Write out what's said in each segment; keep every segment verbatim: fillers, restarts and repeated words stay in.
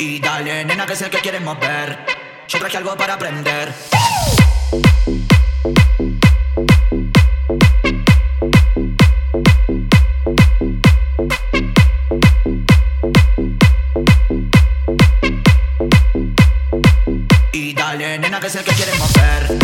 Y dale, nena, que sé que quieres mover. Yo traje algo para aprender. Y dale, nena, que sé que quieres mover.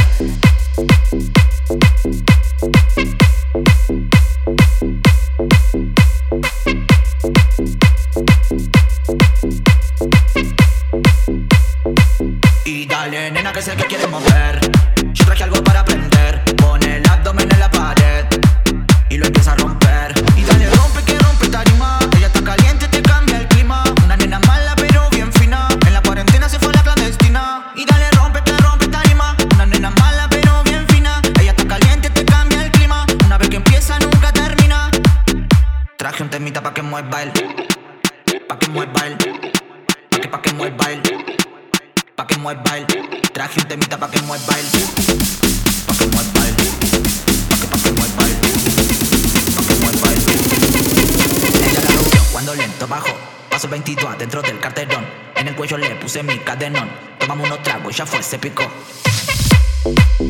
Y dale, nena, que sé que quieres mover. Yo traje algo para aprender. Pone el abdomen en la pared y lo empieza a romper. Y dale, rompe que rompe tarima. Ella está caliente, te cambia el clima. Una nena mala pero bien fina. En la cuarentena se fue a la clandestina. Y dale, rompe que rompe tarima. Una nena mala pero bien fina. Ella está caliente, te cambia el clima. Una vez que empieza nunca termina. Traje un temita pa' que mueva él. Pa' que mueva él. Pa' que, pa' que mueva él. Pa' que mueva él. Traje un temita pa' que mueva él. Pa' que mueva él. Pa' que, pa' que mueva él. Pa' que mueva él. Ella la rompió cuando lento bajó. Paso el veintidós dentro del carterón. En el cuello le puse mi cadenón. Tomamos unos tragos y ya fue, se picó.